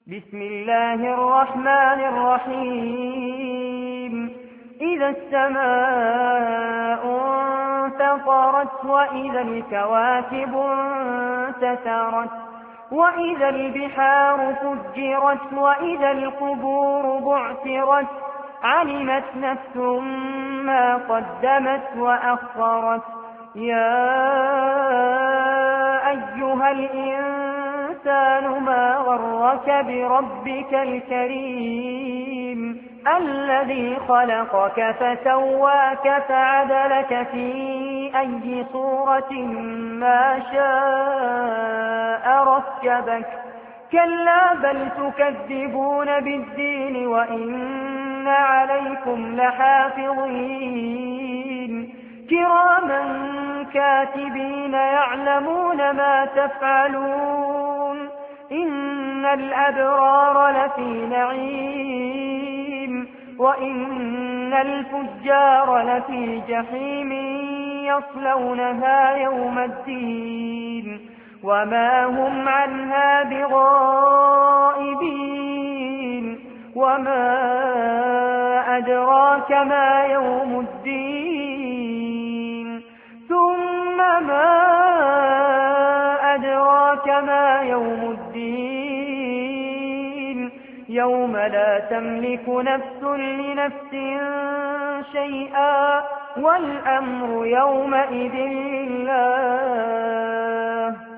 بسم الله الرحمن الرحيم إذا السماء انفطرت وإذا الكواكب انتثرت وإذا البحار فجرت وإذا القبور بعثرت علمت نفس ما قدمت وأخرت يا أيها الإنسان ما غرك بربك الكريم الذي خلقك فسواك فعدلك في أي صورة ما شاء ركبك كلا بل تكذبون بالدين وإن عليكم لحافظين كراما كاتبين يعلمون ما تفعلون إن الأبرار لفي نعيم وإن الفجار لفي جحيم يصلونها يوم الدين وما هم عنها بغائبين وما أدراك ما يوم الدين ثم ما أدراك ما يوم الدين يوم لا تملك نفس لنفس شيئا والأمر يومئذ لله